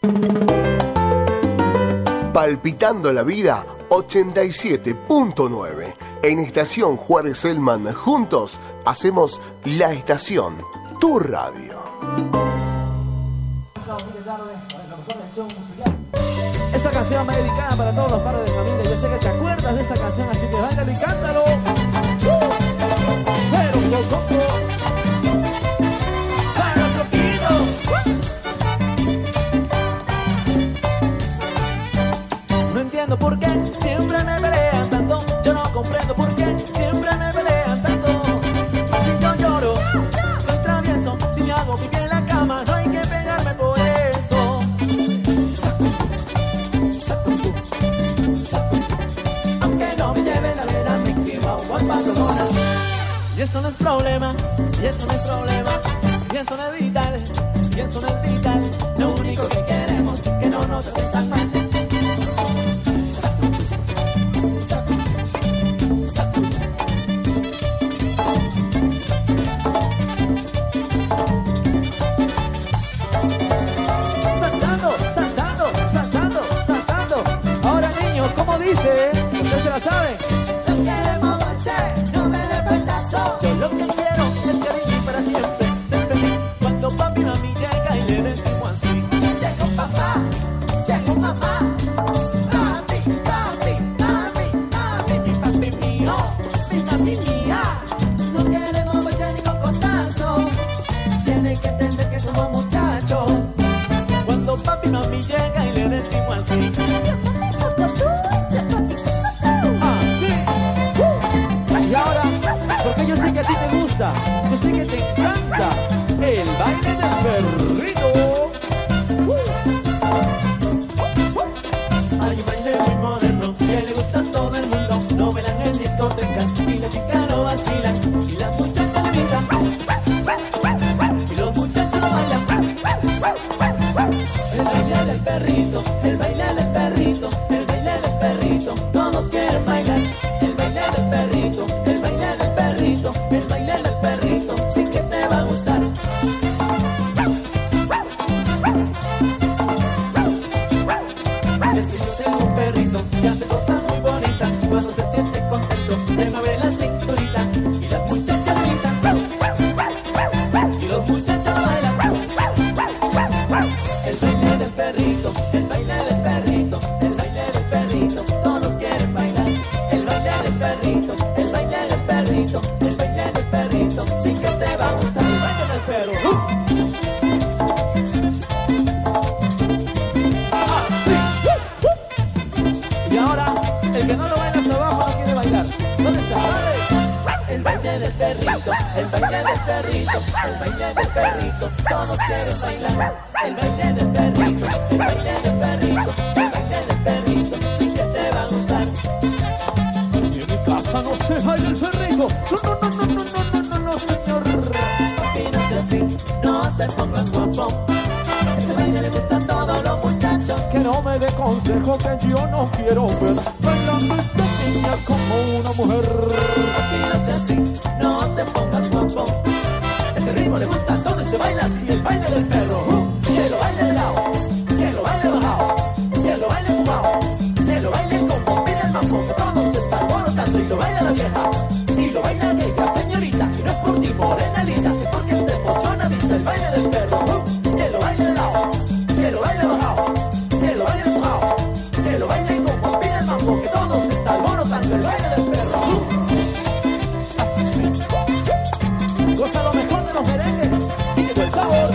Palpitando la vida 87.9. En Estación Juárez Selman, juntos hacemos La Estación, tu radio. Esa canción me dedicada para todos los padres de familia. Yo sé que te acuerdas de esa canción, así que váyale y cántalo. Pero no entiendo por qué siempre me pelean tanto. Yo no comprendo por qué siempre me pelean tanto. Si yo lloro, soy travieso. Si me hago pique en la cama, no hay que pegarme por eso. Aunque no me lleven a ver a mi prima o a Barcelona. Y eso no es problema, y eso no es problema, y eso no es vital, y eso no es vital. Lo único que queremos es que no nos traten tan mal. ¿Cómo dice? ¿Usted se la sabe? No queremos noche, no me dé pedazo. Yo lo que quiero es cariño para siempre, ser feliz. Cuando papi y mami llega y le decimos así: llegó papá, llegó mamá. Papi, papi, papi, papi, mi papi mío, mi papi mía. No queremos noche ni cocotazo. Tiene que entender que somos muchachos. Cuando papi y mami llega y le decimos así: porque yo sé que a ti te gusta, yo sé que te encanta el baile del perrito. Hay un baile muy moderno que le gusta a todo el mundo. Lo bailan en discotecas y la chica lo vacila y las muchachas lo gritan y los muchachos lo bailan. El baile del perrito, el baile del perrito, el baile del perrito. Todos quieren bailar el baile del perrito, el baile del perrito, el baile del perrito, sí que te va a gustar. Es que yo tengo un perrito que hace cosas muy bonitas. Cuando se siente contento, le mueve la cinturita y las muchachas gritan y los muchachos bailan. El baile del perrito, el baile del perrito, el baile del perrito. Todos quieren bailar el baile del perrito, el baile del perrito, el baile del perrito, sí que te va a gustar el baile del perro. Y ahora, el que no lo baila hasta abajo no quiere bailar. ¿Dónde está? ¡Dale! El baile del perrito, el baile del perrito, el baile del perrito. Todos quieren bailar el baile del perrito, el baile del perrito, el baile del perrito, sí que te va a gustar. En mi casa no se baila el perrito. No, señor. Papi, no seas así, no te pongas guapo. Ese baile le gusta a todos los muchachos. Que no me dé consejo que yo no quiero ver bailando esta niña como una mujer. Papi, no seas así, no te pongas guapo. Ese ritmo le gusta a todos y se baila así el baile del perro. Que lo baile de lado, que lo baile bajado, que lo baile fumado, que lo baile como pide el mambo. Que todos se están alborotando y lo baila la vieja y lo baila aquella señorita. Y no es por ti, morenalita, es porque está emocionadita el baile del perro. Que lo baile de lado, que lo baile bajado, que lo baile fumado, que lo baile como pide el mambo. Que todos se están alborotando el baile del perro. Goza lo mejor de los merengues y llegó el sabor.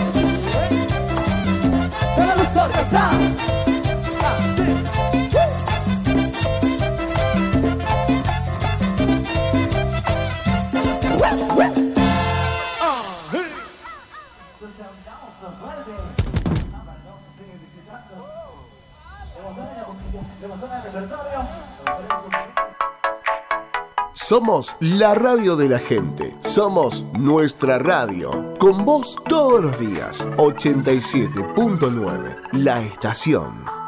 ¡Pero los sorpresa! Así. Somos la radio de la gente. Somos nuestra radio. Con vos todos los días. 87.9. La Estación.